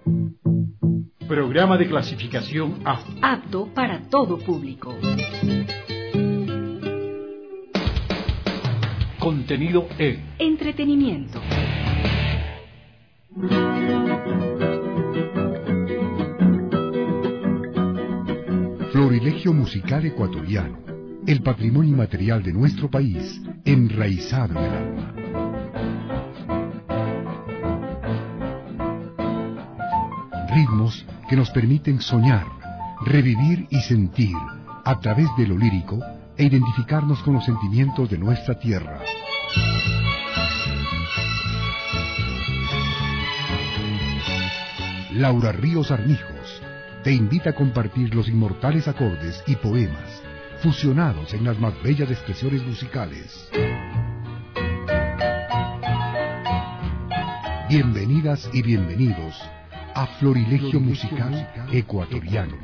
Programa de clasificación A. Apto para todo público. Contenido E. Entretenimiento. Florilegio musical ecuatoriano, el patrimonio inmaterial de nuestro país, enraizado en el alma. Ritmos que nos permiten soñar, revivir y sentir a través de lo lírico e identificarnos con los sentimientos de nuestra tierra. Laura Ríos Armijos te invita a compartir los inmortales acordes y poemas fusionados en las más bellas expresiones musicales. Bienvenidas y bienvenidos a Florilegio musical ecuatoriano.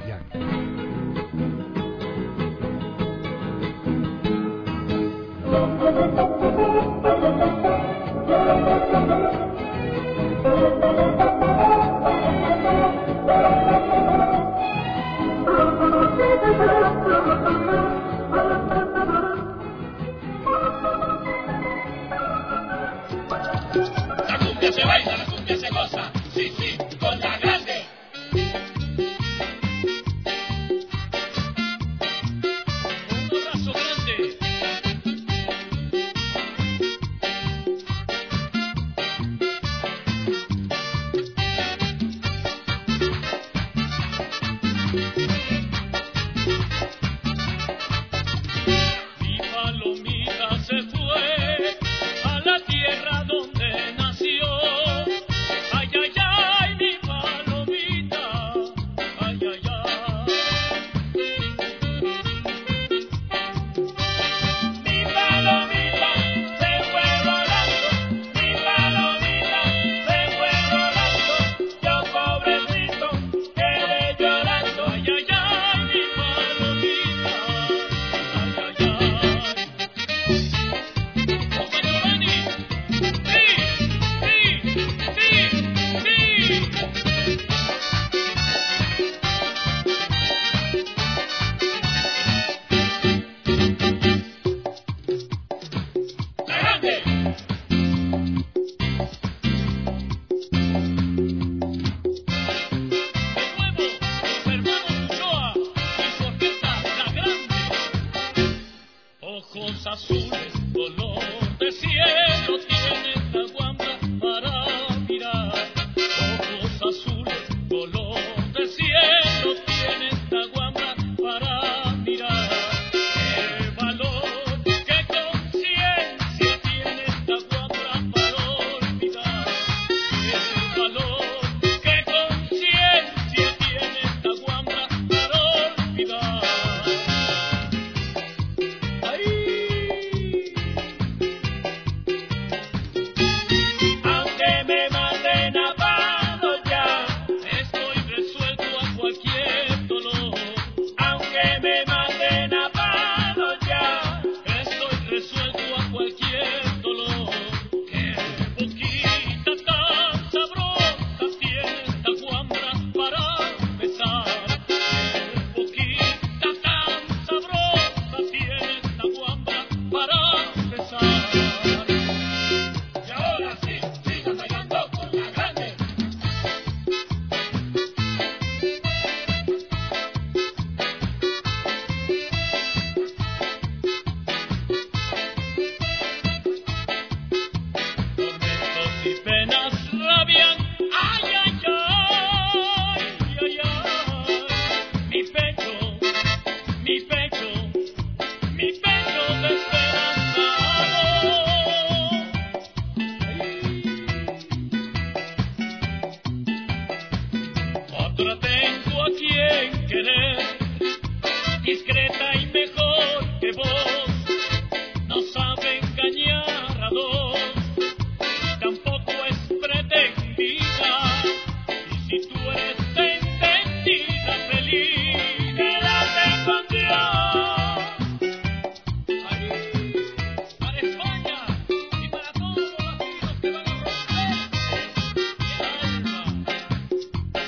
La cumbia se baila, la cumbia se goza, sí, sí, con la grande. Un abrazo grande. Mi palomita se fue a la tierra donde nació. Ay, ay, ay, mi palomita. Ay, ay, ay. Mi palomita se fue volando. Mi palomita se fue volando. Yo pobrecito quedé llorando. Ay, ay, ay, mi palomita. Ay, ay, ay. José Giovanni. Sí, sí, sí, la grande. De nuevo, los hermanos Ulloa y su orquesta La Grande. Ojos azules, color de cielo, tiene esta guambra para mirar. Ojos azules, color de cielo, tiene esta guambra para mirar. Qué valor, qué conciencia tiene esta guambra para olvidar. Qué valor, qué conciencia tiene esta guambra para olvidar. Ay. Aunque me manden a palo ya, estoy resuelto a cualquier dolor. Aunque me manden a palo ya, estoy resuelto a cualquier dolor. Qué boquita tan sabrosa tiene esta guambra para besar. Qué boquita tan sabrosa tiene esta guambra para besar. Y ahora sí, sigan bailando con la grande. Tormentos y penas rabian, ay, ay, ay, ay, ay. Mi pecho, mi pecho, mi pecho desesperado. Otra tengo a quien querer, discreta y mejor que vos. No sabe engañar a dos, tampoco es pretendida. Y si tú eres entendida, feliz, quédate con Dios. Ahí, para España y para todos los latinos que van a romper el alma.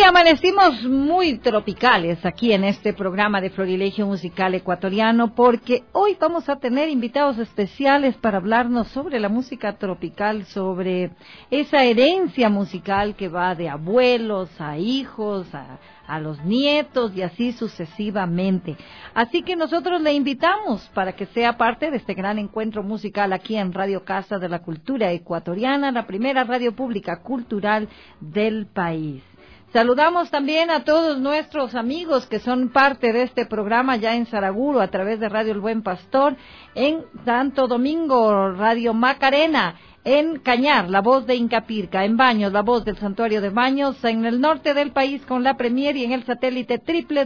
amanecimos muy tropicales aquí en este programa de Florilegio Musical Ecuatoriano, porque hoy vamos a tener invitados especiales para hablarnos sobre la música tropical, sobre esa herencia musical que va de abuelos a hijos, a los nietos y así sucesivamente. Así que nosotros le invitamos para que sea parte de este gran encuentro musical aquí en Radio Casa de la Cultura Ecuatoriana, la primera radio pública cultural del país. Saludamos también a todos nuestros amigos que son parte de este programa ya en Saraguro a través de Radio El Buen Pastor, en Santo Domingo, Radio Macarena, en Cañar, La Voz de Incapirca, en Baños, La Voz del Santuario de Baños, en el norte del país con la Premier y en el satélite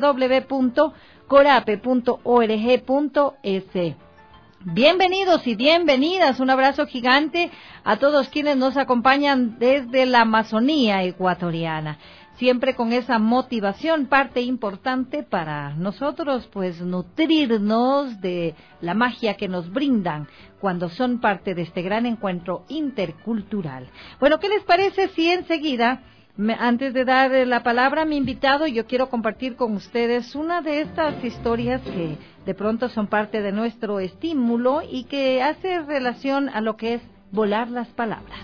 www.corape.org.es. Bienvenidos y bienvenidas, un abrazo gigante a todos quienes nos acompañan desde la Amazonía ecuatoriana. Siempre con esa motivación, parte importante para nosotros, pues nutrirnos de la magia que nos brindan cuando son parte de este gran encuentro intercultural. Bueno, ¿qué les parece si enseguida, antes de dar la palabra a mi invitado, yo quiero compartir con ustedes una de estas historias que de pronto son parte de nuestro estímulo y que hace relación a lo que es volar las palabras?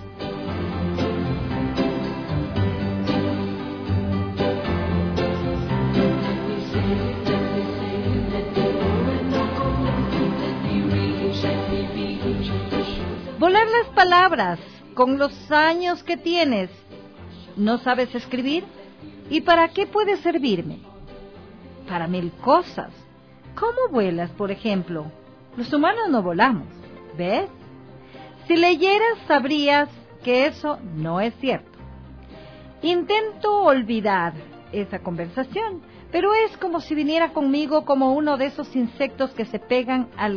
Volar las palabras, con los años que tienes, ¿no sabes escribir? ¿Y para qué puede servirme? Para 1000 cosas. ¿Cómo vuelas, por ejemplo? Los humanos no volamos, ¿ves? Si leyeras, sabrías que eso no es cierto. Intento olvidar esa conversación, pero es como si viniera conmigo como uno de esos insectos que se pegan al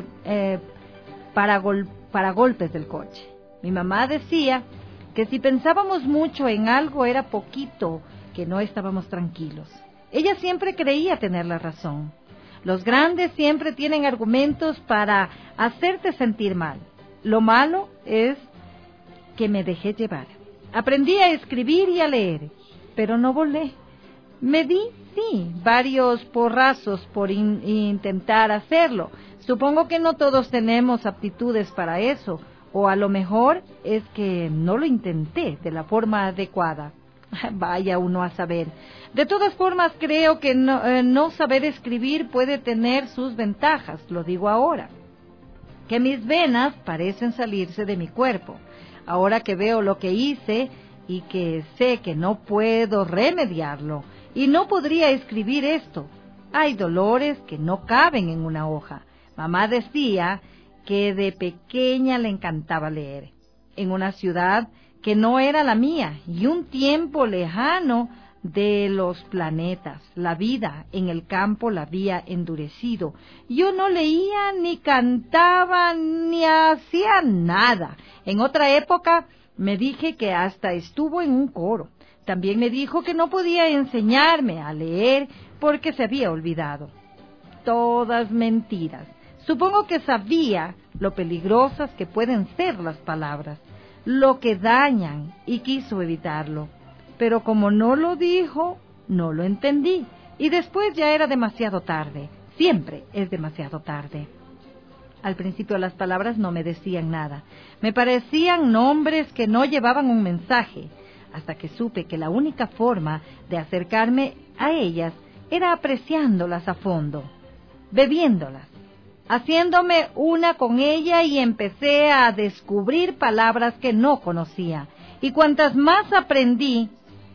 para golpes del coche. Mi mamá decía que si pensábamos mucho en algo era poquito, que no estábamos tranquilos. Ella siempre creía tener la razón. Los grandes siempre tienen argumentos para hacerte sentir mal. Lo malo es que me dejé llevar. Aprendí a escribir y a leer, pero no volé. Me di, sí, varios porrazos por intentar hacerlo. Supongo que no todos tenemos aptitudes para eso, o a lo mejor es que no lo intenté de la forma adecuada. Vaya uno a saber. De todas formas, creo que no saber escribir puede tener sus ventajas, lo digo ahora. Que mis venas parecen salirse de mi cuerpo. Ahora que veo lo que hice y que sé que no puedo remediarlo, y no podría escribir esto. Hay dolores que no caben en una hoja. Mamá decía que de pequeña le encantaba leer. En una ciudad que no era la mía y un tiempo lejano de los planetas. La vida en el campo la había endurecido. Yo no leía, ni cantaba, ni hacía nada. En otra época me dije que hasta estuvo en un coro. También me dijo que no podía enseñarme a leer porque se había olvidado. Todas mentiras. Supongo que sabía lo peligrosas que pueden ser las palabras, lo que dañan, y quiso evitarlo. Pero como no lo dijo, no lo entendí, y después ya era demasiado tarde. Siempre es demasiado tarde. Al principio las palabras no me decían nada. Me parecían nombres que no llevaban un mensaje, hasta que supe que la única forma de acercarme a ellas era apreciándolas a fondo, bebiéndolas, haciéndome una con ella, y empecé a descubrir palabras que no conocía. Y cuantas más aprendí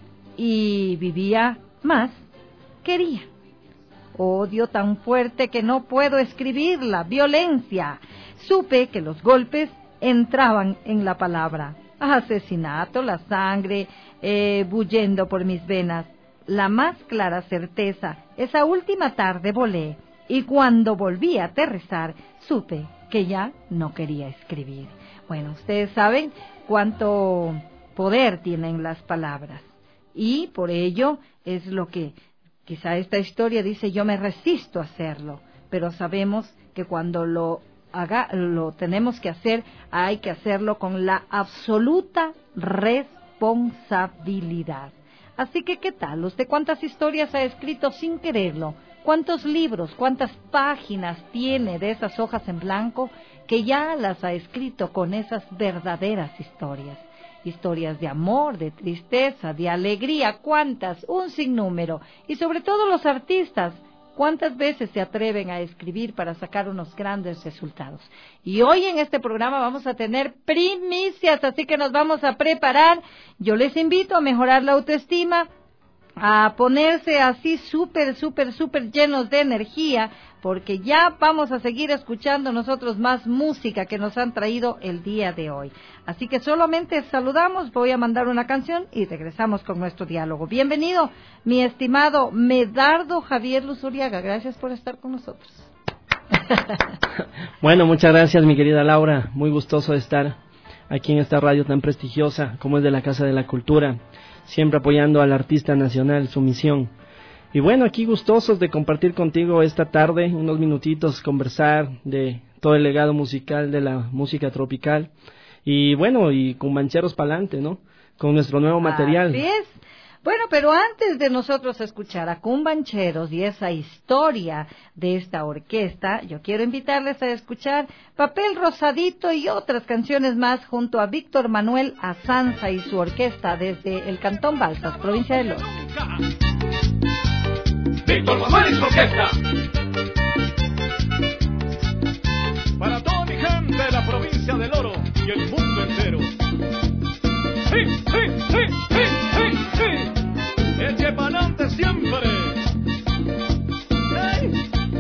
y vivía, más quería. Odio tan fuerte que no puedo escribirla. Violencia. Supe que los golpes entraban en la palabra. Asesinato, la sangre bullendo por mis venas. La más clara certeza, esa última tarde volé, y cuando volví a aterrizar, supe que ya no quería escribir. Bueno, ustedes saben cuánto poder tienen las palabras, y por ello es lo que quizá esta historia dice: yo me resisto a hacerlo, pero sabemos que cuando lo tenemos que hacer, hay que hacerlo con la absoluta responsabilidad. Así que, ¿qué tal? ¿Usted cuántas historias ha escrito sin quererlo? ¿Cuántos libros, cuántas páginas tiene de esas hojas en blanco que ya las ha escrito con esas verdaderas historias? Historias de amor, de tristeza, de alegría, ¿cuántas? Un sinnúmero. Y sobre todo los artistas, ¿cuántas veces se atreven a escribir para sacar unos grandes resultados? Y hoy en este programa vamos a tener primicias, así que nos vamos a preparar. Yo les invito a mejorar la autoestima, a ponerse así súper llenos de energía, porque ya vamos a seguir escuchando nosotros más música que nos han traído el día de hoy. Así que solamente saludamos, voy a mandar una canción y regresamos con nuestro diálogo. Bienvenido, mi estimado Medardo Javier Luzuriaga, gracias por estar con nosotros. Bueno, muchas gracias, mi querida Laura, muy gustoso de estar aquí en esta radio tan prestigiosa como es de la Casa de la Cultura, siempre apoyando al artista nacional, su misión. Y bueno, aquí gustosos de compartir contigo esta tarde, unos minutitos, conversar de todo el legado musical de la música tropical. Y bueno, y con Cumbancheros pa'lante, ¿no? Con nuestro nuevo material. Así es. Bueno, pero antes de nosotros escuchar a Cumbancheros y esa historia de esta orquesta, yo quiero invitarles a escuchar Papel Rosadito y otras canciones más junto a Víctor Manuel Azanza y su orquesta desde el Cantón Balsas, provincia de Loro. Víctor Manuel y su orquesta. Para toda mi gente de la provincia del Oro y el mundo entero. ¡Sí, sí, sí, sí, sí, sí! ¡Eche pa'lante siempre! ¡Hey!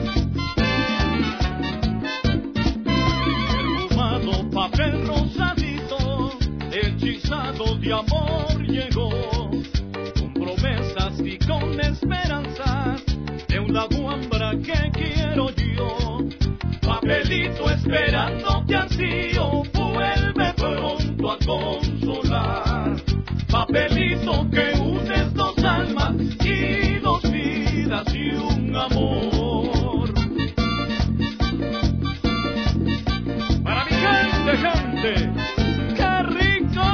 Perfumado papel rosadito, hechizado de amor llegó, con promesas y con esperanzas de una guambra que quiero yo. Papelito esperándote ansío, vuelve pronto a consolar. Papelito que unes dos almas y dos vidas y un amor. Para mi gente, ¡qué rico!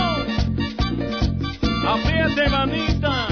Apriete manita.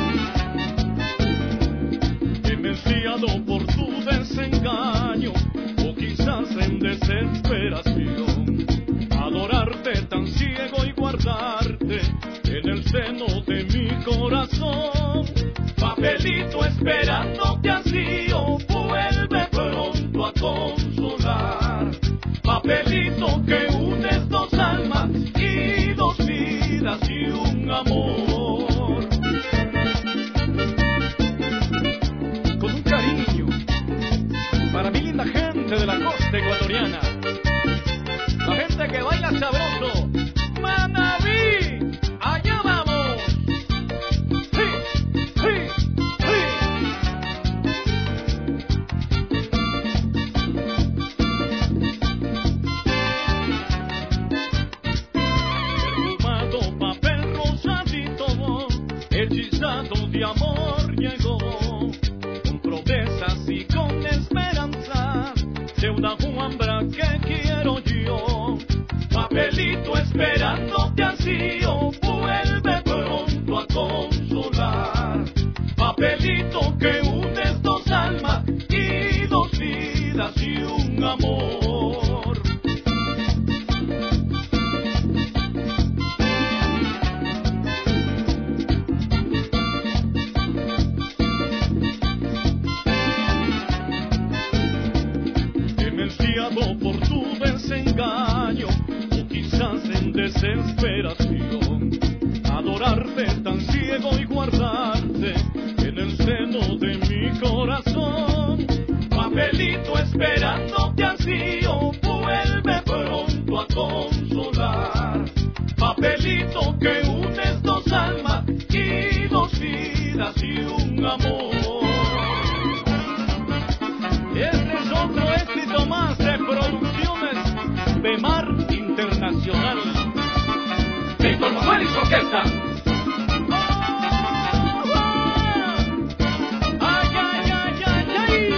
Enmenciado por tu desengaño, o quizás en desesperación, adorarte tan ciego y guardarte en el seno de mi corazón. Papelito esperándote ansío, vuelve pronto a consolar. Papelito que unes dos almas y dos vidas y un amor. Con un cariño para mi linda gente de la costa ecuatoriana, la gente que baila sabroso, Manaví, allá vamos. Sí, sí, sí. Perfumado papel rosadito, hechizado de amor llegó, con promesas y con esperanza de una guambra que quiero yo. Papelito esperándote ansío, vuelve pronto a consolar. Papelito que unes dos almas y dos vidas y un amor. Enmenciado por tu desengaño, o quizás en desesperación, adorarte tan ciego y guardarte en el seno de mi corazón. Papelito esperándote ansío, vuelve pronto a consolar. Papelito que unes dos almas y dos vidas y un amor. Este es otro éxito más de Producciones Bemar Internacional. Víctor Manuel y su orquesta. ¡Ay, ay, ay, ay, ay!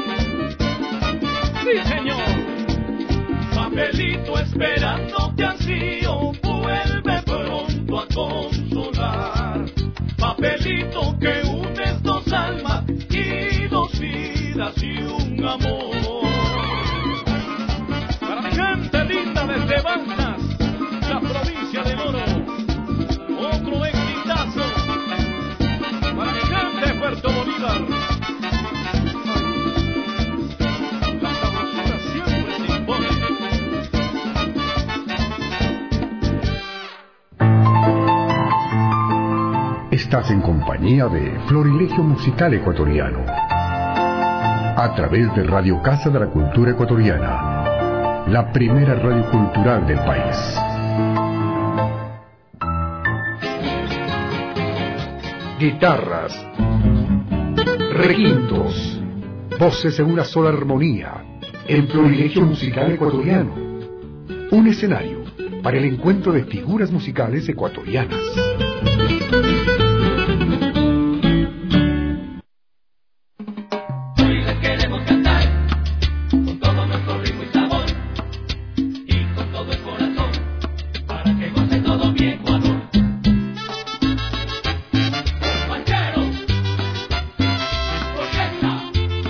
¡Sí, señor! Papelito esperándote ansío, vuelve pronto a consolar. gozar. La sabrosura siempre se impone. Estás en compañía de Florilegio Musical Ecuatoriano, a través de Radio Casa de la Cultura Ecuatoriana, la primera radio cultural del país. Guitarras, requintos, voces en una sola armonía, en Florilegio Musical Ecuatoriano. Un escenario para el encuentro de figuras musicales ecuatorianas. Hoy les queremos cantar con todo nuestro ritmo y sabor y con todo el corazón para que goce todo mi Ecuador. Combancheros, orquesta.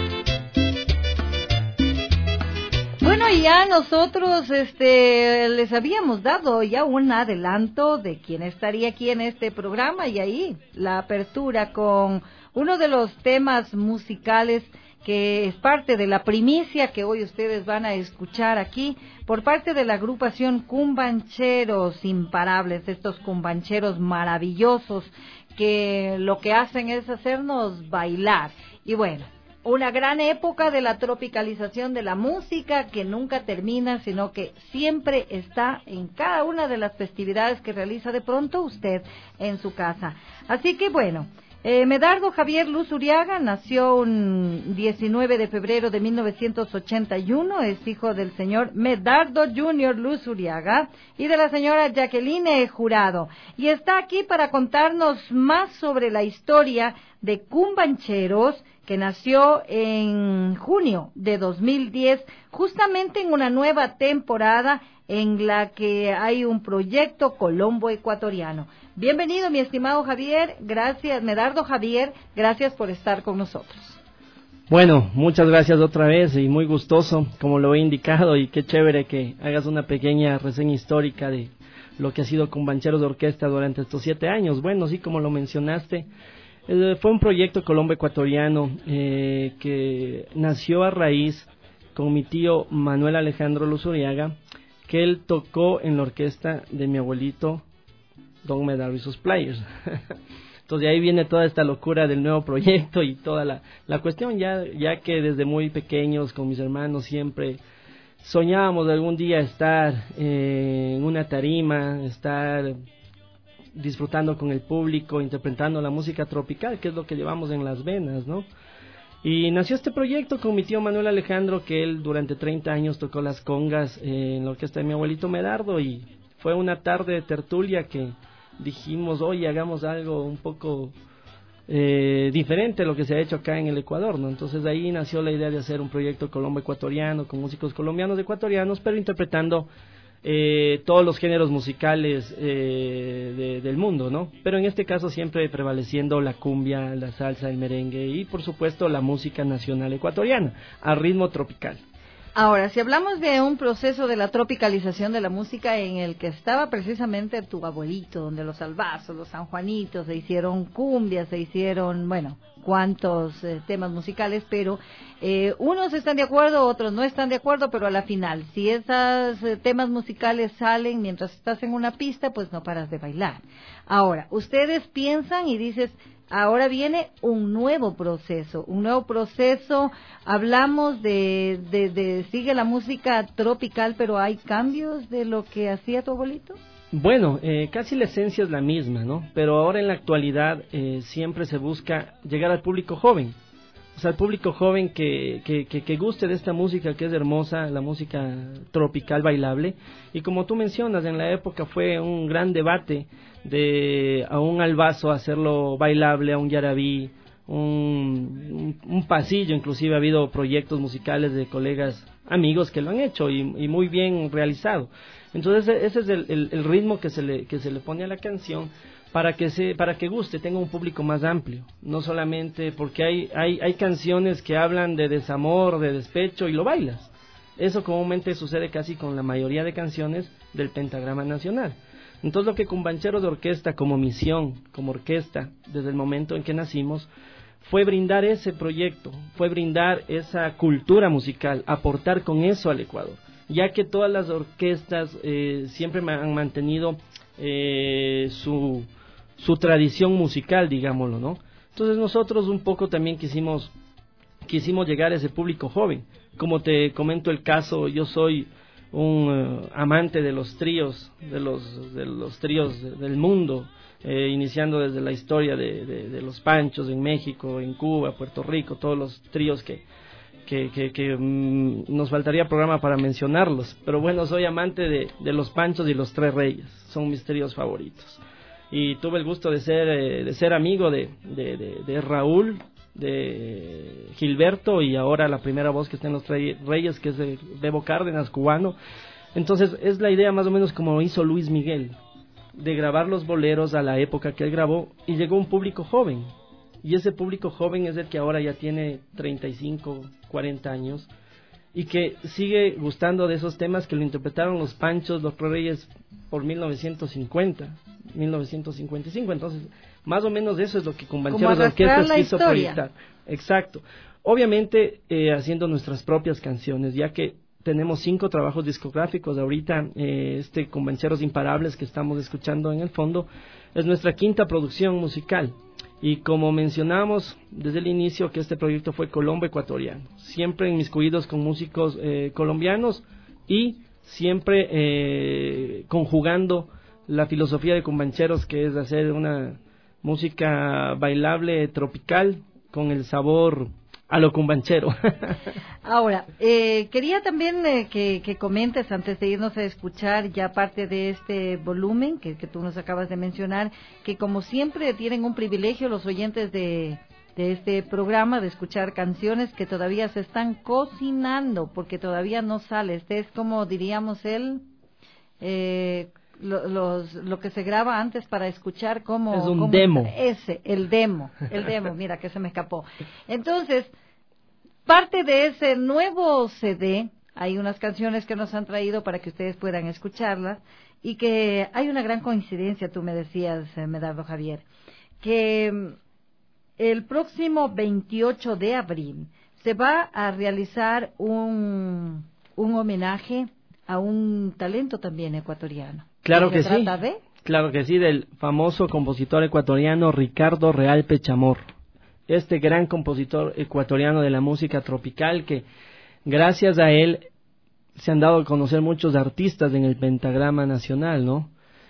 Bueno, y ya nosotros les habíamos dado ya un adelanto de quién estaría aquí en este programa, y ahí la apertura con uno de los temas musicales que es parte de la primicia que hoy ustedes van a escuchar aquí por parte de la agrupación Cumbancheros Imparables, estos cumbancheros maravillosos que lo que hacen es hacernos bailar. Y bueno, una gran época de la tropicalización de la música que nunca termina, sino que siempre está en cada una de las festividades que realiza de pronto usted en su casa. Así que bueno, Medardo Javier Luz Uriaga nació un 19 de febrero de 1981, es hijo del señor Medardo Junior Luz Uriaga y de la señora Jacqueline Jurado, y está aquí para contarnos más sobre la historia de Cumbancheros, que nació en junio de 2010, justamente en una nueva temporada en la que hay un proyecto Colombo Ecuatoriano. Bienvenido, mi estimado Javier, gracias, Medardo Javier, gracias por estar con nosotros. Bueno, muchas gracias otra vez y muy gustoso, como lo he indicado, y qué chévere que hagas una pequeña reseña histórica de lo que ha sido Cumbancheros de Orquesta durante estos 7 años. Bueno, sí, como lo mencionaste, fue un proyecto Colombo Ecuatoriano que nació a raíz con mi tío Manuel Alejandro Luz Uriaga, que él tocó en la orquesta de mi abuelito Don Medardo y sus Players. Entonces de ahí viene toda esta locura del nuevo proyecto y toda la cuestión, ya que desde muy pequeños con mis hermanos siempre soñábamos de algún día estar en una tarima, estar disfrutando con el público, interpretando la música tropical, que es lo que llevamos en las venas, ¿no? Y nació este proyecto con mi tío Manuel Alejandro, que él durante 30 años tocó las congas en la orquesta de mi abuelito Medardo, y fue una tarde de tertulia que dijimos, oye, hagamos algo un poco diferente a lo que se ha hecho acá en el Ecuador, ¿no? Entonces de ahí nació la idea de hacer un proyecto Colombo Ecuatoriano con músicos colombianos ecuatorianos, pero interpretando todos los géneros musicales del mundo, ¿no? Pero en este caso siempre prevaleciendo la cumbia, la salsa, el merengue y por supuesto la música nacional ecuatoriana, a ritmo tropical. Ahora, si hablamos de un proceso de la tropicalización de la música en el que estaba precisamente tu abuelito, donde los albazos, los sanjuanitos, se hicieron cumbias, se hicieron, bueno, cuantos temas musicales, pero unos están de acuerdo, otros no están de acuerdo, pero a la final, si esos temas musicales salen mientras estás en una pista, pues no paras de bailar. Ahora, ustedes piensan y dices, ahora viene un nuevo proceso, hablamos de sigue la música tropical, pero hay cambios de lo que hacía tu abuelito. Bueno, casi la esencia es la misma, ¿no? Pero ahora en la actualidad siempre se busca llegar al público joven, o sea, al público joven que guste de esta música que es hermosa, la música tropical bailable. Y como tú mencionas, en la época fue un gran debate de a un albazo hacerlo bailable, a un yarabí, un pasillo. Inclusive ha habido proyectos musicales de colegas, amigos que lo han hecho y muy bien realizado. Entonces ese es el ritmo que se le pone a la canción para que guste, tenga un público más amplio, no solamente porque hay canciones que hablan de desamor, de despecho y lo bailas. Eso comúnmente sucede casi con la mayoría de canciones del pentagrama nacional. Entonces lo que Cumbancheros de Orquesta como misión, como orquesta, desde el momento en que nacimos, fue brindar ese proyecto, fue brindar esa cultura musical, aportar con eso al Ecuador, ya que todas las orquestas siempre han mantenido su tradición musical, digámoslo, ¿no? Entonces nosotros un poco también quisimos llegar a ese público joven. Como te comento el caso, yo soy un amante de los tríos, de los tríos del mundo, iniciando desde la historia de los Panchos en México, en Cuba, Puerto Rico, todos los tríos que nos faltaría programa para mencionarlos, pero bueno, soy amante de los Panchos y los Tres Reyes, son mis tríos favoritos. Y tuve el gusto de ser amigo de Raúl, de Gilberto, y ahora la primera voz que está en los Reyes, que es de Bebo Cárdenas, cubano. Entonces es la idea más o menos como hizo Luis Miguel, de grabar los boleros a la época que él grabó, y llegó un público joven, y ese público joven es el que ahora ya tiene 35, 40 años, y que sigue gustando de esos temas que lo interpretaron los Panchos, los Reyes por 1950, 1955, entonces más o menos eso es lo que Cumbancheros Orquestas quiso proyectar. Exacto. Obviamente haciendo nuestras propias canciones, ya que tenemos 5 trabajos discográficos ahorita. Cumbancheros Imparables que estamos escuchando en el fondo es nuestra 5ª producción musical, y como mencionamos desde el inicio, que este proyecto fue colombo-ecuatoriano, siempre inmiscuidos con músicos colombianos, y siempre conjugando la filosofía de Cumbancheros, que es hacer una música bailable, tropical, con el sabor a lo cumbanchero. Ahora, quería también que comentes, antes de irnos a escuchar ya parte de este volumen que tú nos acabas de mencionar, que como siempre tienen un privilegio los oyentes de este programa de escuchar canciones que todavía se están cocinando, porque todavía no sale. Este es como diríamos lo que se graba antes para escuchar como... Es un demo. El demo, mira que se me escapó. Entonces, parte de ese nuevo CD, hay unas canciones que nos han traído para que ustedes puedan escucharlas, y que hay una gran coincidencia, tú me decías, Medardo Javier, que el próximo 28 de abril se va a realizar un homenaje a un talento también ecuatoriano. Claro que sí. Claro que sí, del famoso compositor ecuatoriano Ricardo Real Pechamor. Este gran compositor ecuatoriano de la música tropical, que gracias a él se han dado a conocer muchos artistas en el pentagrama nacional, ¿no?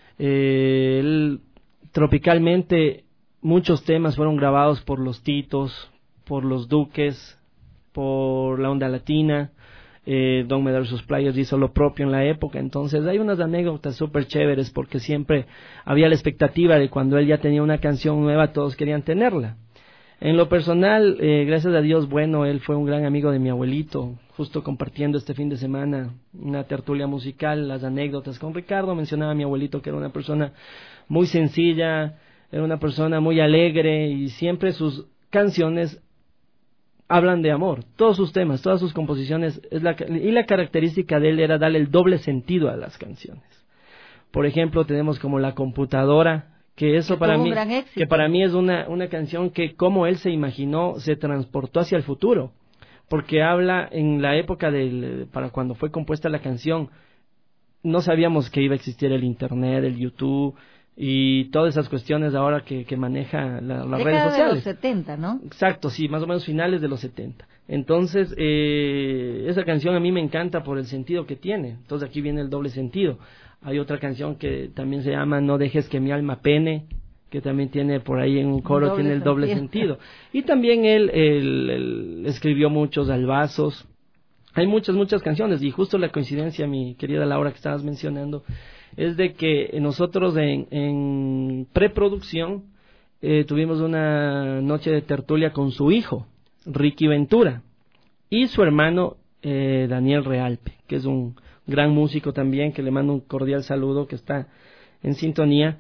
Él, tropicalmente, muchos temas fueron grabados por los Titos, por los Duques, por la Onda Latina. Don Medar sus playas hizo lo propio en la época. Entonces hay unas anécdotas súper chéveres, porque siempre había la expectativa de cuando él ya tenía una canción nueva, todos querían tenerla. En lo personal, gracias a Dios, bueno, él fue un gran amigo de mi abuelito, justo compartiendo este fin de semana una tertulia musical, las anécdotas con Ricardo. Mencionaba a mi abuelito que era una persona muy sencilla, era una persona muy alegre, y siempre sus canciones hablan de amor, todos sus temas, todas sus composiciones, y la característica de él era darle el doble sentido a las canciones. Por ejemplo, tenemos como La Computadora, que eso para mí es una canción que, como él se imaginó, se transportó hacia el futuro, porque habla en la época para cuando fue compuesta la canción, no sabíamos que iba a existir el internet, el YouTube y todas esas cuestiones ahora que maneja las redes sociales. De los 70, ¿no? Exacto, sí, más o menos finales de los 70. Entonces, esa canción a mí me encanta por el sentido que tiene. Entonces aquí viene el doble sentido. Hay otra canción que también se llama No dejes que mi alma pene, que también tiene por ahí en un coro, tiene el doble sentido. Y también él escribió muchos albazos. Hay muchas canciones, y justo la coincidencia, mi querida Laura, que estabas mencionando, es de que nosotros en preproducción tuvimos una noche de tertulia con su hijo, Ricky Ventura, y su hermano Daniel Realpe, que es un gran músico también, que le mando un cordial saludo, que está en sintonía.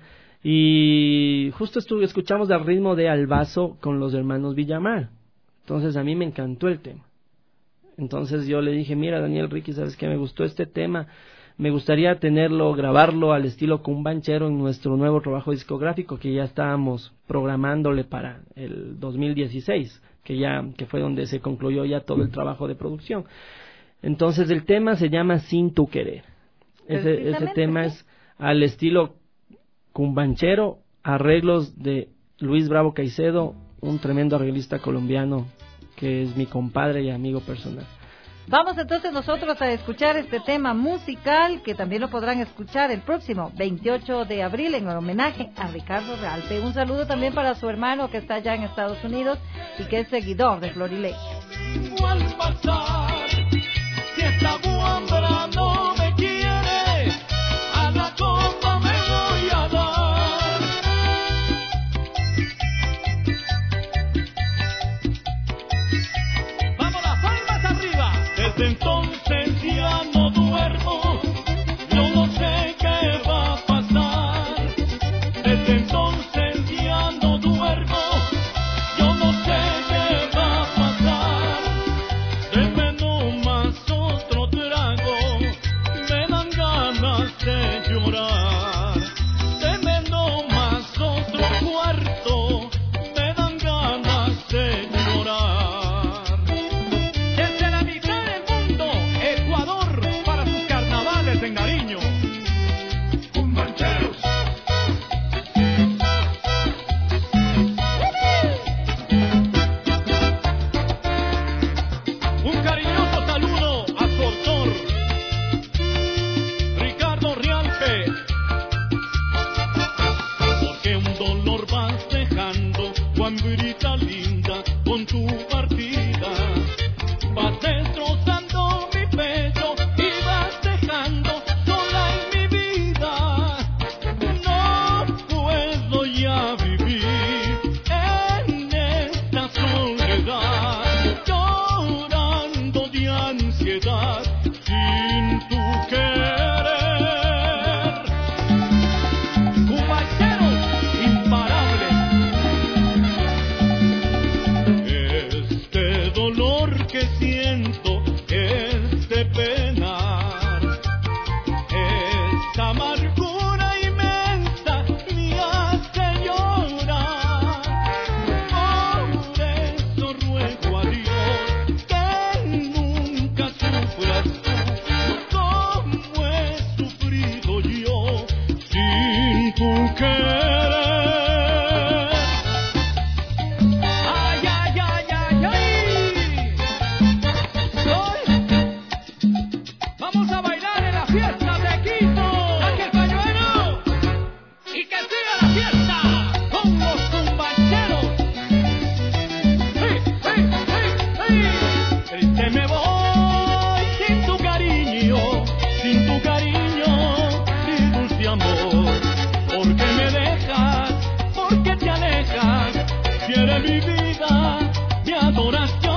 Y justo escuchamos el ritmo de albazo con los hermanos Villamar. Entonces a mí me encantó el tema. Entonces yo le dije, mira Daniel, Ricky, ¿sabes qué? Me gustó este tema. me gustaría grabarlo al estilo cumbanchero en nuestro nuevo trabajo discográfico que ya estábamos programándole para el 2016, que fue donde se concluyó ya todo el trabajo de producción. Entonces el tema se llama Sin Tu Querer. Ese tema es al estilo cumbanchero, arreglos de Luis Bravo Caicedo, un tremendo arreglista colombiano que es mi compadre y amigo personal. Vamos entonces nosotros a escuchar este tema musical que también lo podrán escuchar el próximo 28 de abril en homenaje a Ricardo Realpe. Un saludo también para su hermano que está allá en Estados Unidos y que es seguidor de Florilegio. Al pasar, si esta guambra no me quiere, a la copa me voy a dar. Vamos las palmas arriba. Desde entonces ya no duermo, yo no sé qué va a pasar. Desde entonces ya no duermo, yo no sé qué va a pasar. Deme nomás otro trago, me dan ganas de llorar. Deme nomás otro cuarto, me dan ganas de llorar. Desde la mitad del mundo, Ecuador, para sus carnavales en Nariño. Cumbancheros. Un cariñoso saludo a su autor, Ricardo Realpe. Porque un dolor vas dejando, guambrita linda, con tu partida. Vas destrozando mi pecho y vas dejando sola en mi vida. No puedo ya vivir en esta soledad, llorando de ansiedad sin tu querer. Cumbancheros imparables. Este dolor que siento es de penar, esta amargura inmensa me hace llorar. Por eso ruego a Dios que nunca sufras tú como he sufrido yo sin tu querer. Ay, ay, ay, ay, ay. Vamos a bailar en la fiesta de Quito. Saque el pañuelo y que siga la fiesta con los cumbancheros. Triste me voy sin tu cariño mi dulce amor. Porque me dejas, porque te alejas, quiere mi vida, mi adoración.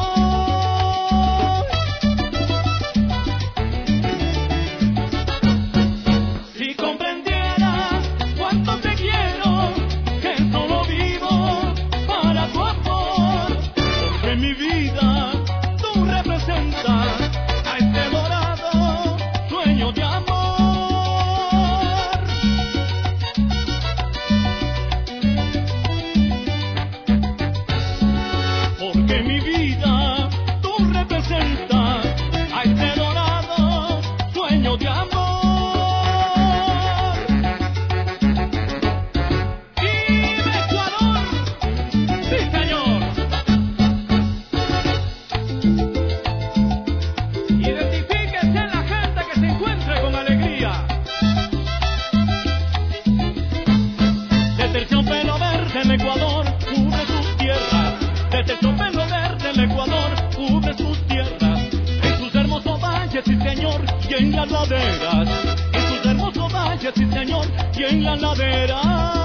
Si comprendieras cuánto te quiero, que solo vivo para tu amor. Porque mi vida tú representas a este dorado sueño de amor. Porque mi vida tú representas a este dorado sueño de amor. ¡Viva Ecuador! ¡Sí, señor! Identifíquese en la gente que se encuentre con alegría. De terciopelo verde el Ecuador cubre sus tierras. De terciopelo verde el Ecuador cubre sus tierras. En sus hermosos valles, sí señor, y en las laderas. En sus hermosos valles, sí señor, y en las laderas.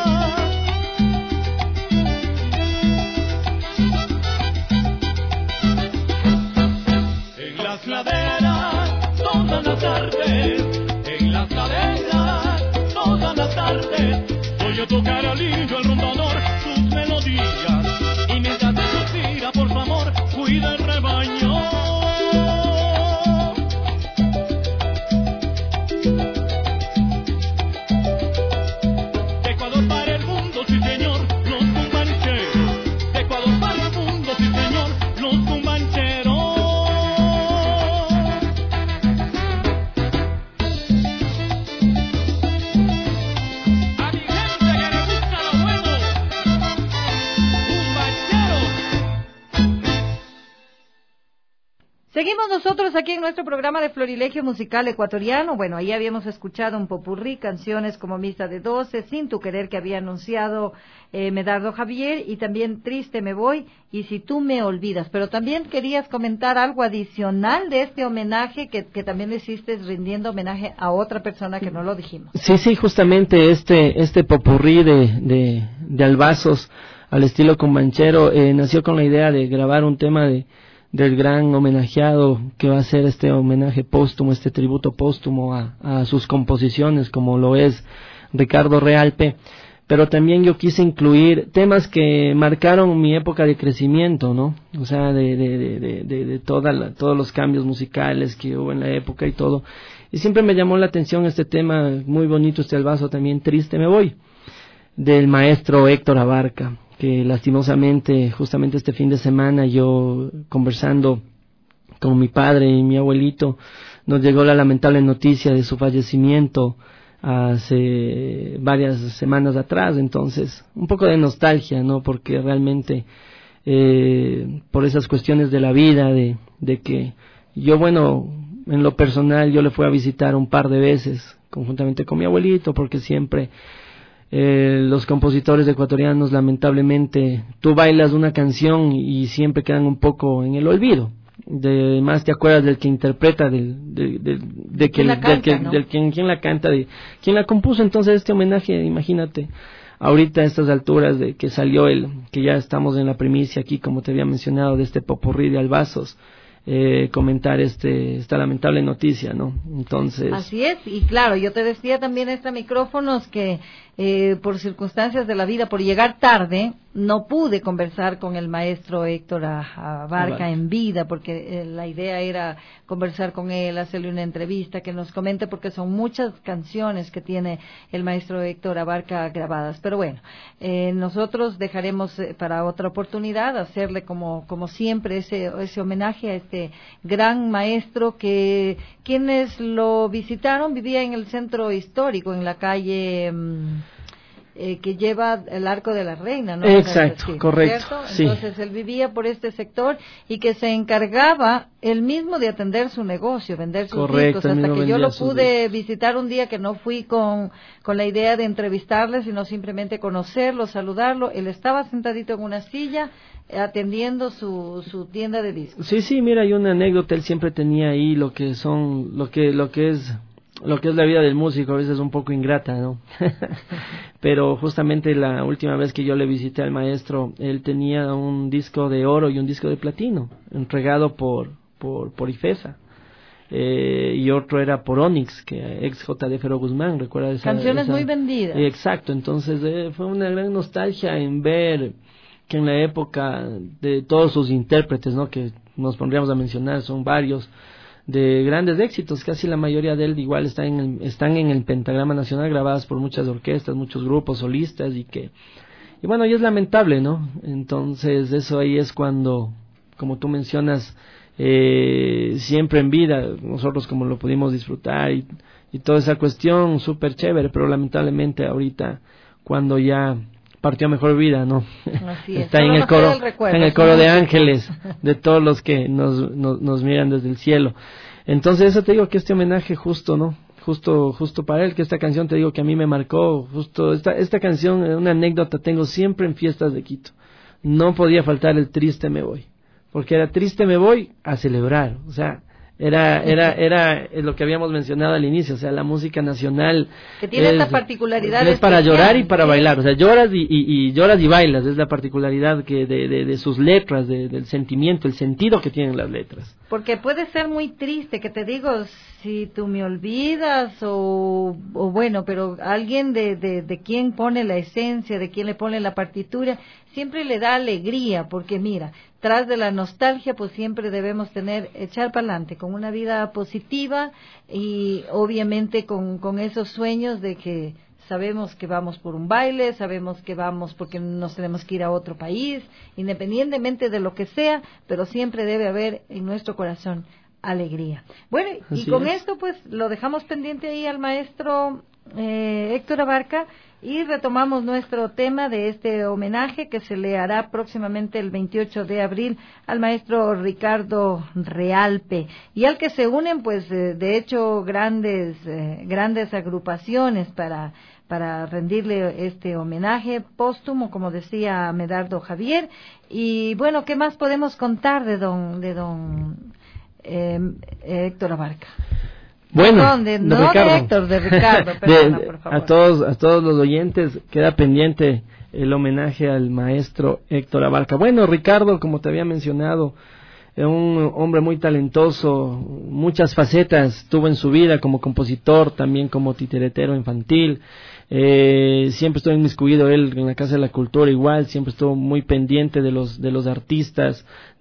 En las laderas, todas las tardes. En las laderas, todas las tardes. Oye tocar al lindo el rondador sus melodías. Y mientras te suspira por su amor, cuida el rebaño. Seguimos nosotros aquí en nuestro programa de Florilegio Musical Ecuatoriano. Bueno, ahí habíamos escuchado un popurrí, canciones como Misa de 12, Sin tu querer, que había anunciado Medardo Javier, y también Triste me voy y Si tú me olvidas. Pero también querías comentar algo adicional de este homenaje que también le hiciste, rindiendo homenaje a otra persona que no lo dijimos. Sí, justamente este popurrí de Albazos al estilo cumbanchero nació con la idea de grabar un tema del gran homenajeado que va a ser este homenaje póstumo, este tributo póstumo a sus composiciones, como lo es Ricardo Realpe, pero también yo quise incluir temas que marcaron mi época de crecimiento, ¿no? O sea, de todos los cambios musicales que hubo en la época y todo, y siempre me llamó la atención este tema muy bonito, este Albazo también, Triste me voy, del maestro Héctor Abarca, que lastimosamente justamente este fin de semana yo conversando con mi padre y mi abuelito nos llegó la lamentable noticia de su fallecimiento hace varias semanas atrás. Entonces un poco de nostalgia, ¿no? Porque realmente por esas cuestiones de la vida, de que yo, bueno, en lo personal yo le fui a visitar un par de veces conjuntamente con mi abuelito, porque siempre los compositores ecuatorianos, lamentablemente, tú bailas una canción y siempre quedan un poco en el olvido. Más te acuerdas del que interpreta, de quien la canta, de quien la compuso. Entonces este homenaje, imagínate, ahorita a estas alturas de que salió que ya estamos en la primicia aquí, como te había mencionado, de este popurrí de Albazos, comentar esta lamentable noticia, ¿no? Entonces, así es, y claro, yo te decía también extra micrófonos que por circunstancias de la vida, por llegar tarde, no pude conversar con el maestro Héctor Abarca en vida, porque la idea era conversar con él, hacerle una entrevista, que nos comente, porque son muchas canciones que tiene el maestro Héctor Abarca grabadas. Pero bueno, nosotros dejaremos para otra oportunidad hacerle como siempre ese homenaje a este gran maestro que quienes lo visitaron vivía en el centro histórico, en la calle que lleva el Arco de la Reina, ¿no? Exacto, sí, correcto. Sí. Entonces él vivía por este sector y que se encargaba él mismo de atender su negocio, vender sus discos, hasta que yo lo pude visitar un día que no fui con la idea de entrevistarle, sino simplemente conocerlo, saludarlo. Él estaba sentadito en una silla atendiendo su tienda de discos. Sí, mira, hay una anécdota, él siempre tenía ahí lo que es la vida del músico, a veces un poco ingrata, ¿no? Pero justamente la última vez que yo le visité al maestro, él tenía un disco de oro y un disco de platino, entregado por IFESA. Y otro era por Onyx, que ex JD Fero Guzmán, ¿recuerda esa? Canciones muy vendidas. Exacto, entonces fue una gran nostalgia en ver que en la época de todos sus intérpretes, ¿no? Que nos pondríamos a mencionar, son varios, de grandes éxitos, casi la mayoría de él igual están en el Pentagrama Nacional, grabadas por muchas orquestas, muchos grupos solistas, y bueno, y es lamentable, ¿no? Entonces eso ahí es cuando, como tú mencionas, siempre en vida, nosotros como lo pudimos disfrutar y toda esa cuestión súper chévere, pero lamentablemente ahorita, cuando ya partió mejor vida, ¿no? Así es. Está en el coro de ángeles de todos los que nos miran desde el cielo. Entonces eso te digo que este homenaje justo, ¿no? Justo para él, que esta canción te digo que a mí me marcó, justo esta canción, una anécdota tengo siempre en fiestas de Quito. No podía faltar el Triste me voy, porque era Triste me voy a celebrar, o sea, era lo que habíamos mencionado al inicio, o sea, la música nacional que tiene esta particularidad es para llorar y para bailar, o sea, lloras y lloras y bailas, es la particularidad que de sus letras, del sentimiento, el sentido que tienen las letras. Porque puede ser muy triste, que te digo, si tú me olvidas o bueno, pero alguien de quien pone la esencia, de quien le pone la partitura, siempre le da alegría, porque mira, tras de la nostalgia, pues siempre debemos echar para adelante, con una vida positiva y obviamente con esos sueños de que sabemos que vamos por un baile, sabemos que vamos porque nos tenemos que ir a otro país, independientemente de lo que sea, pero siempre debe haber en nuestro corazón alegría. Bueno, y con esto pues lo dejamos pendiente ahí al maestro Héctor Abarca, y retomamos nuestro tema de este homenaje que se le hará próximamente el 28 de abril al maestro Ricardo Realpe, y al que se unen, pues, de hecho, grandes agrupaciones para rendirle este homenaje póstumo, como decía Medardo Javier. Y bueno, ¿qué más podemos contar de don Héctor Abarca? Bueno, Perdón, de Ricardo, perdona, por favor. A todos los oyentes queda pendiente el homenaje al maestro Héctor Abarca. Bueno, Ricardo, como te había mencionado, un hombre muy talentoso, muchas facetas tuvo en su vida, como compositor, también como titiritero infantil. Siempre estuvo inmiscuido él en la Casa de la Cultura, igual, siempre estuvo muy pendiente de los artistas,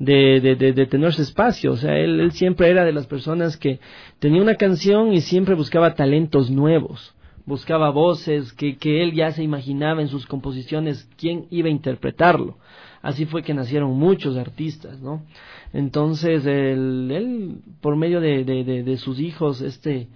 de tener su espacio. O sea, él siempre era de las personas que tenía una canción y siempre buscaba talentos nuevos, buscaba voces que él ya se imaginaba en sus composiciones quién iba a interpretarlo. Así fue que nacieron muchos artistas, ¿no? Entonces, él por medio de sus hijos, este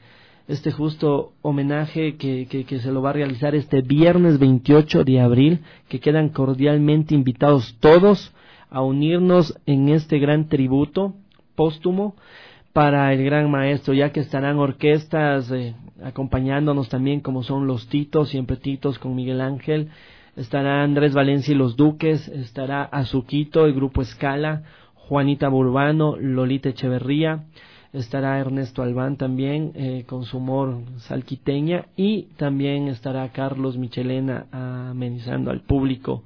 justo homenaje que se lo va a realizar este viernes 28 de abril, que quedan cordialmente invitados todos a unirnos en este gran tributo póstumo para el gran maestro, ya que estarán orquestas acompañándonos también, como son los Titos, siempre Titos con Miguel Ángel, estará Andrés Valencia y los Duques, estará Azuquito, el grupo Escala, Juanita Burbano, Lolita Echeverría, estará Ernesto Albán también con su humor salquiteña, y también estará Carlos Michelena amenizando al público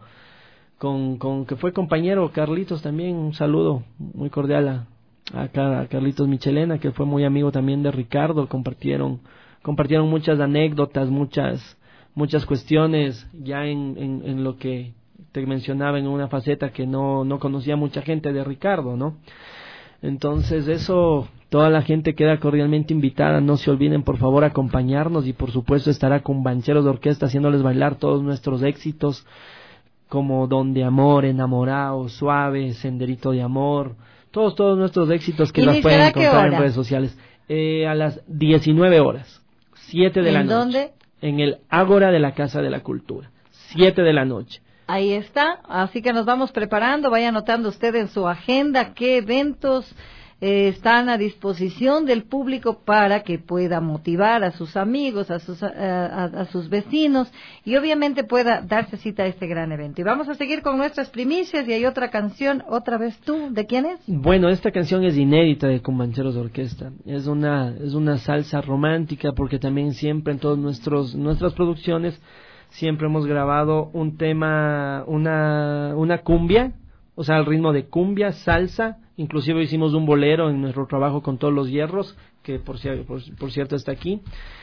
con que fue compañero Carlitos también. Un saludo muy cordial a Carlitos Michelena, que fue muy amigo también de Ricardo. Compartieron muchas anécdotas, muchas cuestiones ya en lo que te mencionaba, en una faceta que no conocía mucha gente de Ricardo, ¿no? Entonces eso, toda la gente queda cordialmente invitada. No se olviden, por favor, acompañarnos, y por supuesto estará con Bancheros de Orquesta haciéndoles bailar todos nuestros éxitos como Don de Amor, Enamorado, Suave, Senderito de Amor, todos nuestros éxitos que los pueden encontrar en redes sociales. A las 19 horas, 7 de la noche. ¿En dónde? En el Ágora de la Casa de la Cultura, 7 de la noche. Ahí está, así que nos vamos preparando. Vaya anotando usted en su agenda qué eventos están a disposición del público para que pueda motivar a sus amigos, a sus vecinos, y obviamente pueda darse cita a este gran evento. Y vamos a seguir con nuestras primicias, y hay otra canción, otra vez tú. ¿De quién es? Bueno, esta canción es inédita de Cumbancheros de Orquesta. Es una salsa romántica, porque también siempre en todas nuestras producciones siempre hemos grabado un tema, una cumbia, o sea, al ritmo de cumbia, salsa. Inclusive hicimos un bolero en nuestro trabajo con Todos los Hierros, que por cierto está aquí.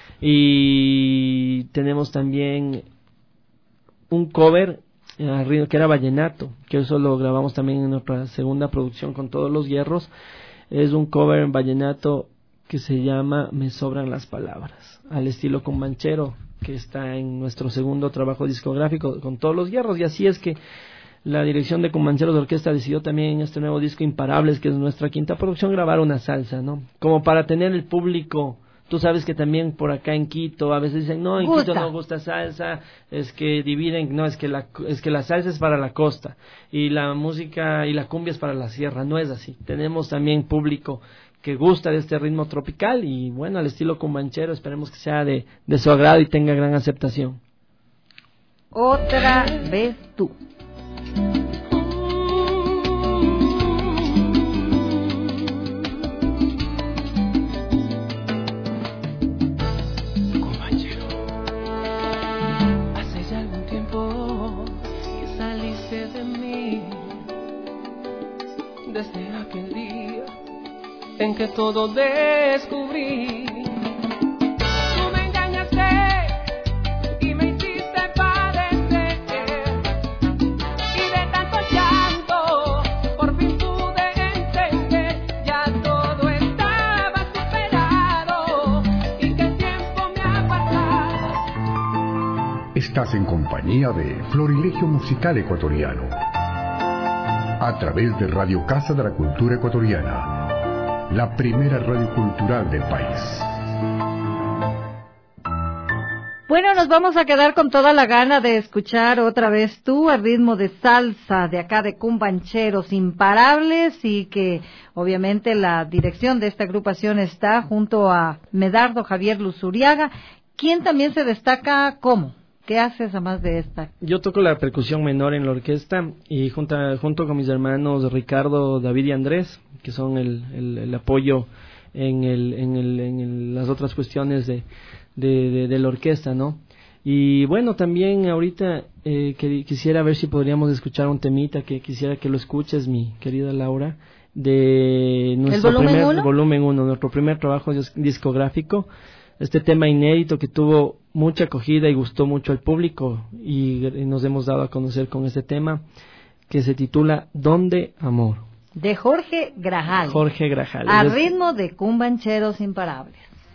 Y tenemos también un cover que era vallenato, que eso lo grabamos también en nuestra segunda producción con Todos los Hierros. Es un cover en vallenato que se llama Me Sobran las Palabras, al estilo cumbanchero, que está en nuestro segundo trabajo discográfico con Todos los Hierros. Y así es que la dirección de Cumbancheros de Orquesta decidió también en este nuevo disco Imparables, que es nuestra quinta producción, grabar una salsa, ¿no? Como para tener el público. Tú sabes que también por acá en Quito a veces dicen, no, en Quito no gusta salsa, es que dividen, no, es que la salsa es para la costa y la música y la cumbia es para la sierra. No es así. Tenemos también público que gusta de este ritmo tropical, y bueno, al estilo cumbanchero. Esperemos que sea de su agrado y tenga gran aceptación. Otra vez tú. Compañero, hace ya algún tiempo que saliste de mí, desde aquel día en que todo descubrí. Estás en compañía de Florilegio Musical Ecuatoriano, a través de Radio Casa de la Cultura Ecuatoriana, la primera radio cultural del país. Bueno, nos vamos a quedar con toda la gana de escuchar otra vez tú al ritmo de salsa de acá de Cumbancheros Imparables, y que obviamente la dirección de esta agrupación está junto a Medardo Javier Luzuriaga, quien también se destaca como. ¿Qué haces además de esta? Yo toco la percusión menor en la orquesta y junto con mis hermanos Ricardo, David y Andrés, que son el apoyo en las otras cuestiones de la orquesta, ¿no? Y bueno, también ahorita quisiera ver si podríamos escuchar un temita que quisiera que lo escuches, mi querida Laura, de nuestro volumen 1, nuestro primer trabajo discográfico. Este tema inédito que tuvo mucha acogida y gustó mucho al público, y nos hemos dado a conocer con este tema que se titula ¿Dónde, amor? De Jorge Grajales. Jorge Grajales. Al ritmo de Cumbancheros Imparables.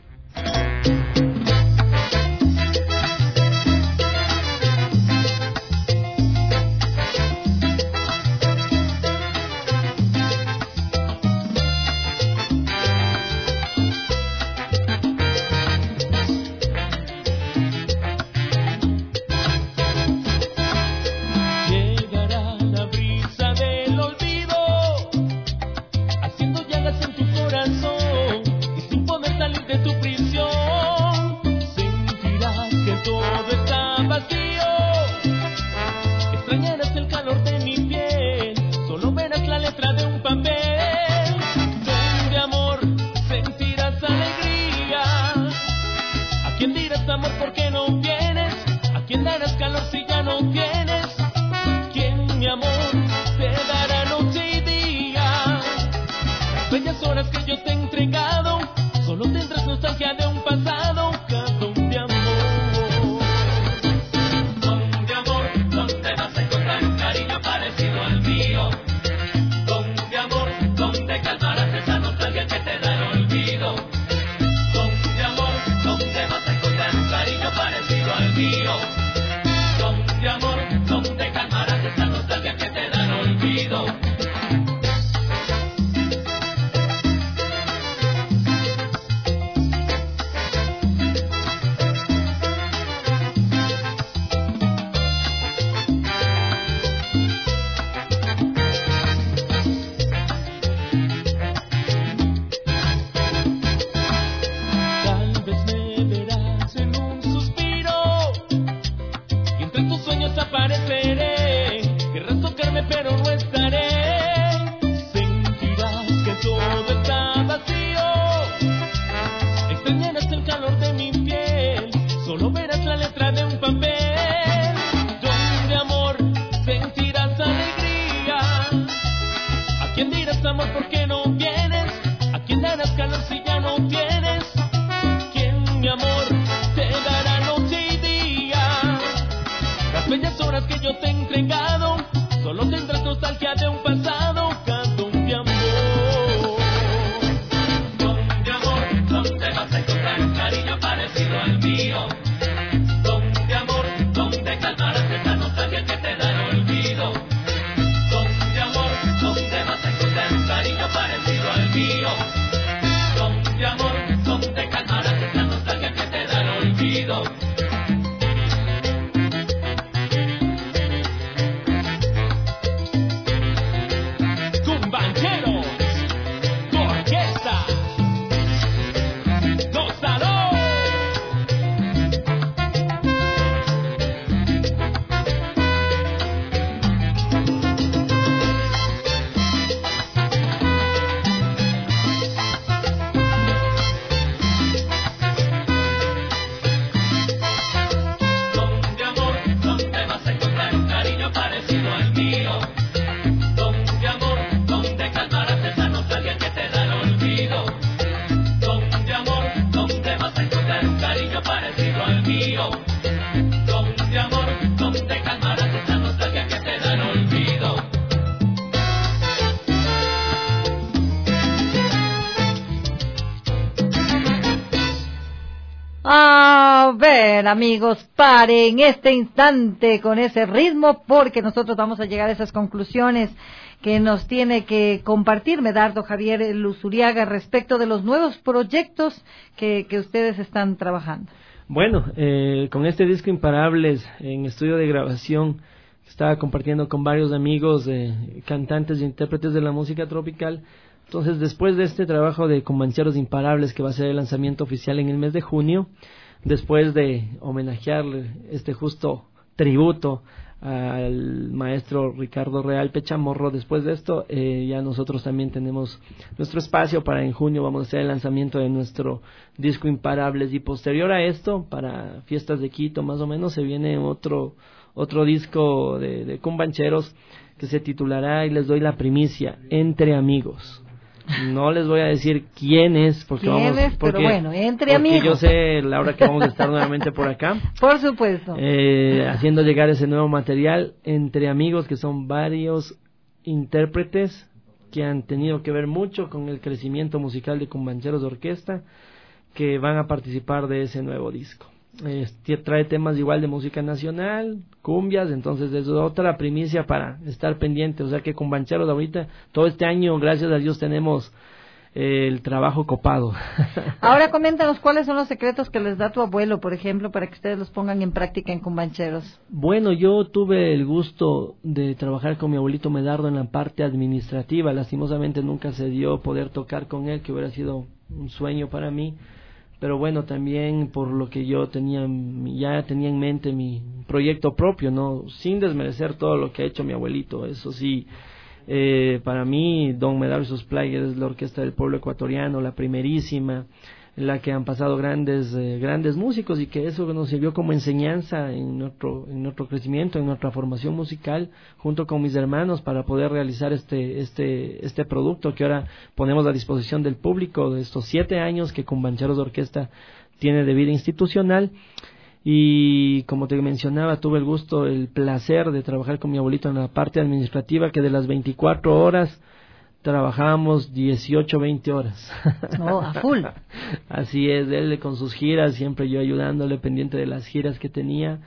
Amigos, paren este instante con ese ritmo, porque nosotros vamos a llegar a esas conclusiones que nos tiene que compartir Medardo Javier Luzuriaga respecto de los nuevos proyectos que ustedes están trabajando. Bueno, con este disco Imparables en estudio de grabación, estaba compartiendo con varios amigos, cantantes e intérpretes de la música tropical. Entonces, después de este trabajo de Cumbancheros Imparables, que va a ser el lanzamiento oficial en el mes de junio, después de homenajearle este justo tributo al maestro Ricardo Real Pechamorro, después de esto ya nosotros también tenemos nuestro espacio para en junio vamos a hacer el lanzamiento de nuestro disco Imparables, y posterior a esto, para fiestas de Quito más o menos, se viene otro disco de cumbancheros que se titulará, y les doy la primicia, Entre Amigos. No les voy a decir quién es, porque pero bueno, entre amigos. Yo sé, Laura, que vamos a estar nuevamente por acá. Por supuesto. Haciendo llegar ese nuevo material, Entre Amigos, que son varios intérpretes que han tenido que ver mucho con el crecimiento musical de Cumbancheros de Orquesta, que van a participar de ese nuevo disco. Trae temas igual de música nacional, cumbias, entonces es otra primicia para estar pendiente. O sea que Cumbancheros ahorita, todo este año, gracias a Dios, tenemos el trabajo copado. Ahora coméntanos cuáles son los secretos que les da tu abuelo, por ejemplo, para que ustedes los pongan en práctica en Cumbancheros. Bueno, yo tuve el gusto de trabajar con mi abuelito Medardo en la parte administrativa. Lastimosamente nunca se dio poder tocar con él, que hubiera sido un sueño para mí. Pero bueno, también por lo que yo ya tenía en mente mi proyecto propio, no, sin desmerecer todo lo que ha hecho mi abuelito. Eso sí, para mí Don Medardo y sus Players es la orquesta del pueblo ecuatoriano, la primerísima, en la que han pasado grandes músicos, y que eso nos sirvió como enseñanza en nuestro crecimiento, en nuestra formación musical, junto con mis hermanos, para poder realizar este producto que ahora ponemos a disposición del público, de estos 7 años que Cumbancheros de Orquesta tiene de vida institucional. Y como te mencionaba, tuve el placer de trabajar con mi abuelito en la parte administrativa, que de las 24 horas trabajábamos 18, 20 horas. Oh, a full. Así es, él con sus giras, siempre yo ayudándole, pendiente de las giras que tenía,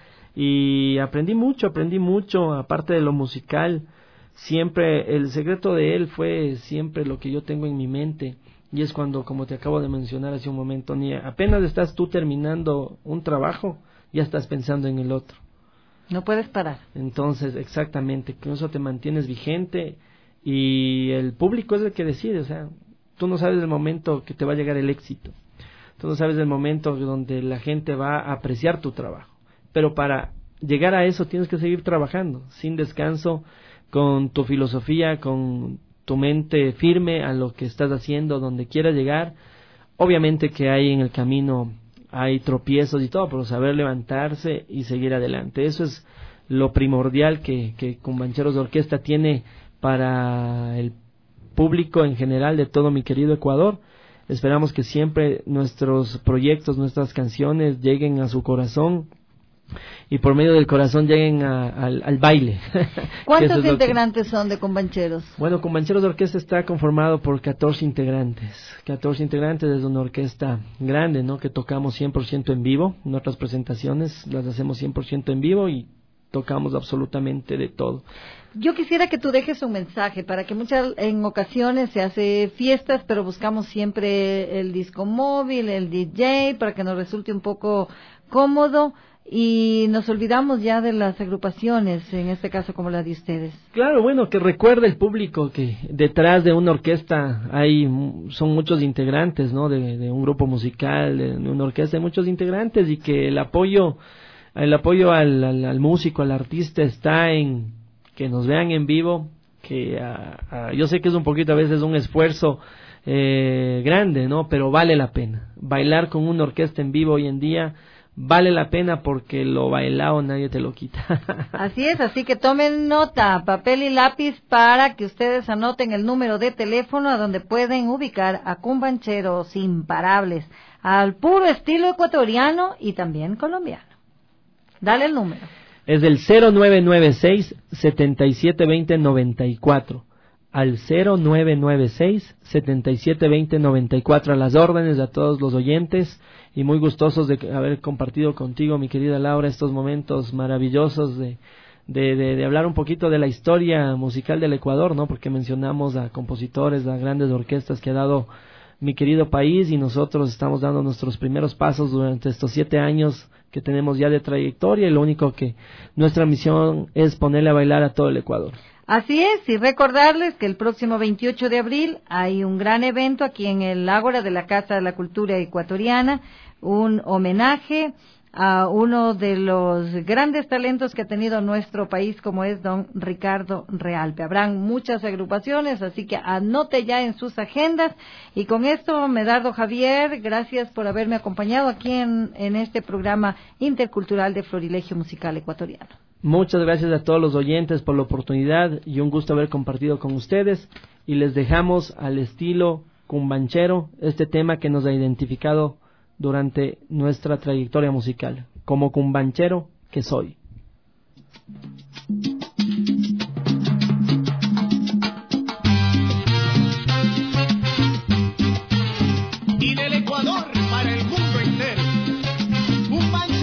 y aprendí mucho, aparte de lo musical. Siempre, el secreto de él fue siempre lo que yo tengo en mi mente, y es cuando, como te acabo de mencionar hace un momento, apenas estás tú terminando un trabajo, ya estás pensando en el otro. No puedes parar. Entonces, exactamente, con eso te mantienes vigente. Y el público es el que decide, o sea, tú no sabes el momento que te va a llegar el éxito, tú no sabes el momento donde la gente va a apreciar tu trabajo, pero para llegar a eso tienes que seguir trabajando, sin descanso, con tu filosofía, con tu mente firme a lo que estás haciendo, donde quieras llegar. Obviamente que hay en el camino, hay tropiezos y todo, pero saber levantarse y seguir adelante, eso es lo primordial que Cumbancheros de Orquesta tiene para el público en general de todo mi querido Ecuador. Esperamos que siempre nuestros proyectos, nuestras canciones lleguen a su corazón, y por medio del corazón lleguen al baile. ¿Cuántos integrantes son de Cumbancheros? Bueno, Cumbancheros de Orquesta está conformado por 14 integrantes. 14 integrantes es una orquesta grande, ¿no? Que tocamos 100% en vivo. Nuestras presentaciones las hacemos 100% en vivo y tocamos absolutamente de todo. Yo quisiera que tú dejes un mensaje, para que en ocasiones se hace fiestas, pero buscamos siempre el disco móvil, el DJ, para que nos resulte un poco cómodo, y nos olvidamos ya de las agrupaciones, en este caso como la de ustedes. Claro, bueno, que recuerde el público que detrás de una orquesta son muchos integrantes, ¿no? De un grupo musical, de una orquesta, hay muchos integrantes, y que el apoyo al músico, al artista, está en que nos vean en vivo, que yo sé que es un poquito a veces un esfuerzo grande, ¿no? Pero vale la pena. Bailar con una orquesta en vivo hoy en día vale la pena, porque lo bailado nadie te lo quita. Así es, así que tomen nota, papel y lápiz, para que ustedes anoten el número de teléfono a donde pueden ubicar a Cumbancheros Imparables, al puro estilo ecuatoriano y también colombiano. Dale el número. Es del 0996-7720-94. Al 0996-7720-94. A las órdenes, a todos los oyentes, y muy gustosos de haber compartido contigo, mi querida Laura, estos momentos maravillosos de hablar un poquito de la historia musical del Ecuador, ¿no? Porque mencionamos a compositores, a grandes orquestas que ha dado mi querido país, y nosotros estamos dando nuestros primeros pasos durante estos 7 años que tenemos ya de trayectoria, y lo único que nuestra misión es ponerle a bailar a todo el Ecuador. Así es, y recordarles que el próximo 28 de abril hay un gran evento aquí en el Ágora de la Casa de la Cultura Ecuatoriana, un homenaje a uno de los grandes talentos que ha tenido nuestro país, como es don Ricardo Realpe. Habrán muchas agrupaciones, así que anote ya en sus agendas. Y con esto, Medardo Javier, gracias por haberme acompañado aquí en este programa intercultural de Florilegio Musical Ecuatoriano. Muchas gracias a todos los oyentes por la oportunidad, y un gusto haber compartido con ustedes, y les dejamos al estilo cumbanchero este tema que nos ha identificado durante nuestra trayectoria musical, como cumbanchero que soy. Y del Ecuador para el mundo entero, cumbancheros.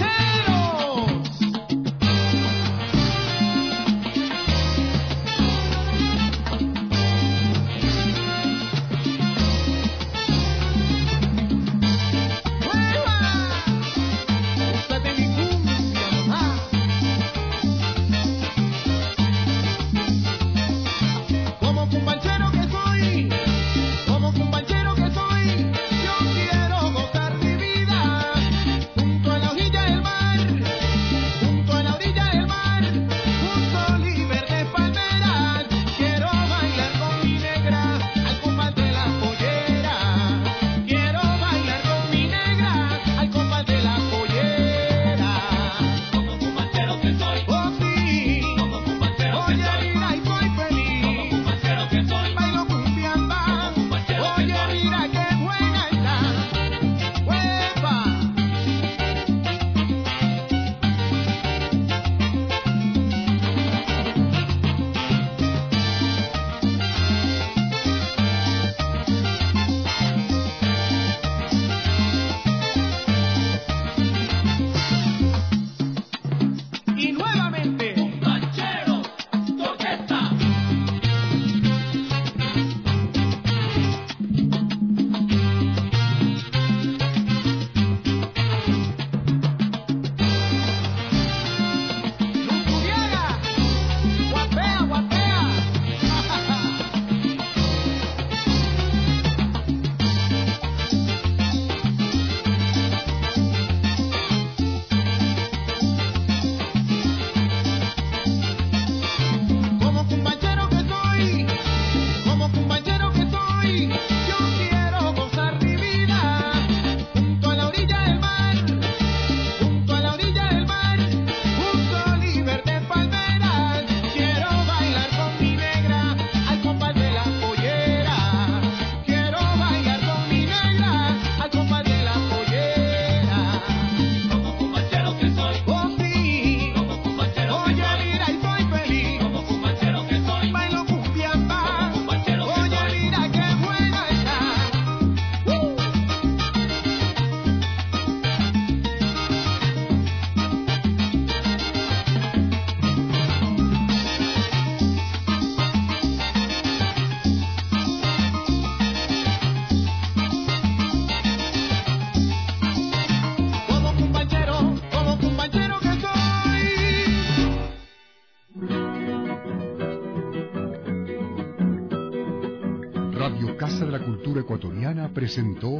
Radio Casa de la Cultura Ecuatoriana presentó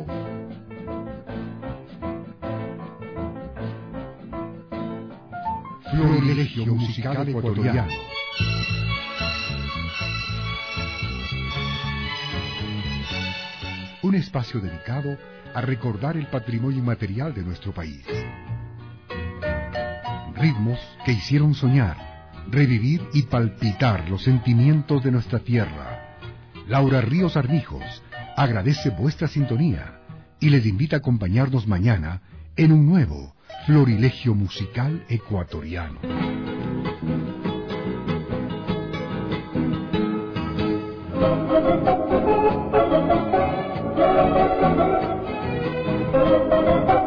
Florilegio Musical Ecuatoriano. Un espacio dedicado a recordar el patrimonio inmaterial de nuestro país. Ritmos que hicieron soñar, revivir y palpitar los sentimientos de nuestra tierra. Laura Ríos Armijos agradece vuestra sintonía y les invita a acompañarnos mañana en un nuevo Florilegio Musical Ecuatoriano. Thank you.